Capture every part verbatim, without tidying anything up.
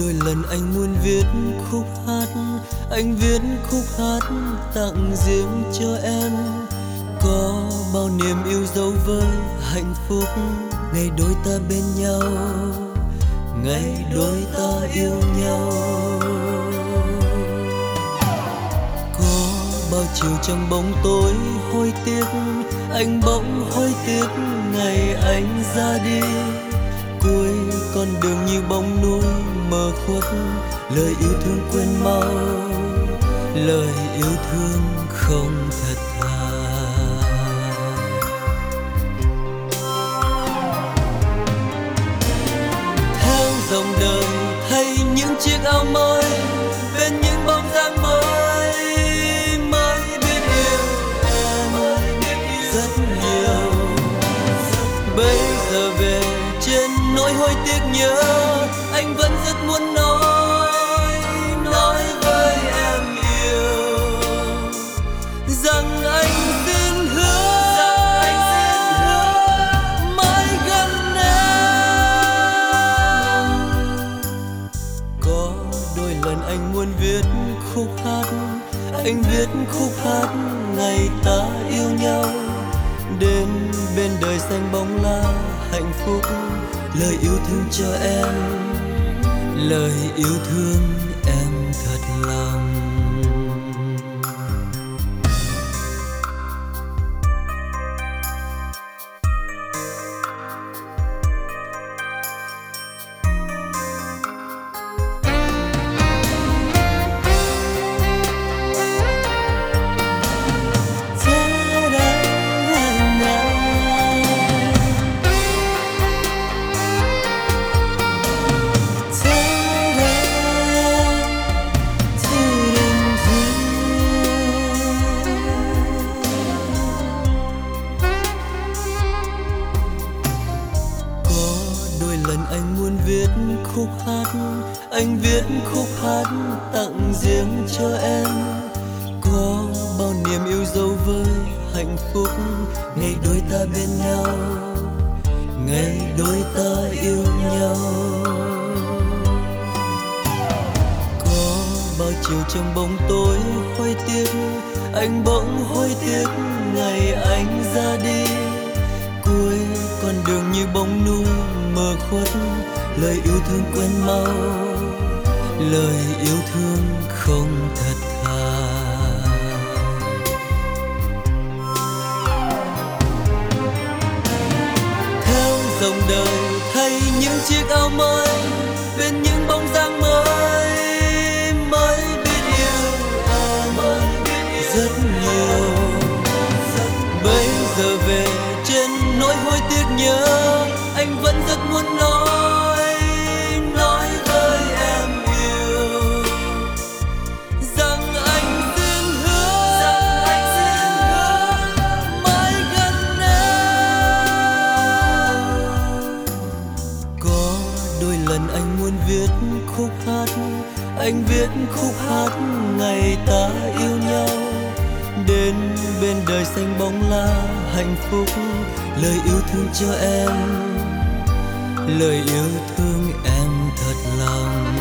đôi lần anh muốn viết khúc hát, anh viết khúc hát tặng riêng cho em. Có bao niềm yêu dấu với hạnh phúc, ngày đôi ta bên nhau, ngày đôi ta yêu nhau. Có bao chiều trong bóng tối hối tiếc, anh bỗng hối tiếc ngày anh ra đi. Cuối con đường như bóng núi mờ khuất, lời yêu thương quên mau, lời yêu thương không thật thà. Theo dòng đời thay những chiếc áo mới, bên những bóng dáng mới, mới biết yêu em rất nhiều. Bây giờ về trên nỗi hối tiếc nhớ, anh vẫn rất muốn nói, nói với em yêu rằng anh xin hứa, rằng anh xin hứa mãi gần em. Có đôi lần anh muốn viết khúc hát, anh viết khúc hát ngày ta yêu nhau. Đến bên đời xanh bóng la hạnh phúc, lời yêu thương cho em, lời yêu thương em thật lòng. Anh muốn viết khúc hát, anh viết khúc hát tặng riêng cho em. Có bao niềm yêu dấu với hạnh phúc, ngày đôi ta bên nhau, ngày đôi ta yêu nhau. Có bao chiều trong bóng tối hối tiếc, anh bỗng hối tiếc ngày anh ra đi. Cuối con đường như bóng núi mờ khuất, lời yêu thương quên mau, lời yêu thương không thật thà. Theo dòng đời thay những chiếc áo mới, bên những bóng dáng mới, mới biết yêu em rất nhiều. Bây giờ về trên nỗi hối tiếc nhớ, anh vẫn rất muốn nói, nói với em yêu rằng anh xin hứa, rằng anh xin hứa mãi gần em. Có đôi lần anh muốn viết khúc hát, anh viết khúc hát ngày ta yêu nhau. Đến bên đời xanh bóng la hạnh phúc, lời yêu thương cho em, lời yêu thương em thật lòng.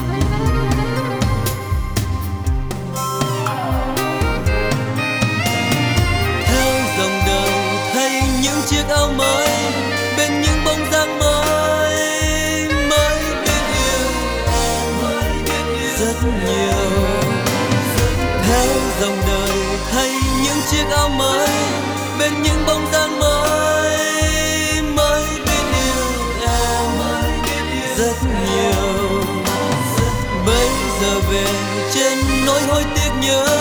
Theo dòng đời thay những chiếc áo mới, bên những bóng dáng mới, mới biết yêu em rất nhiều. Theo dòng đời thay những chiếc áo mới, bên những bóng dáng mới, mới biết yêu em rất nhiều. Bây giờ về trên nỗi hối tiếc nhớ,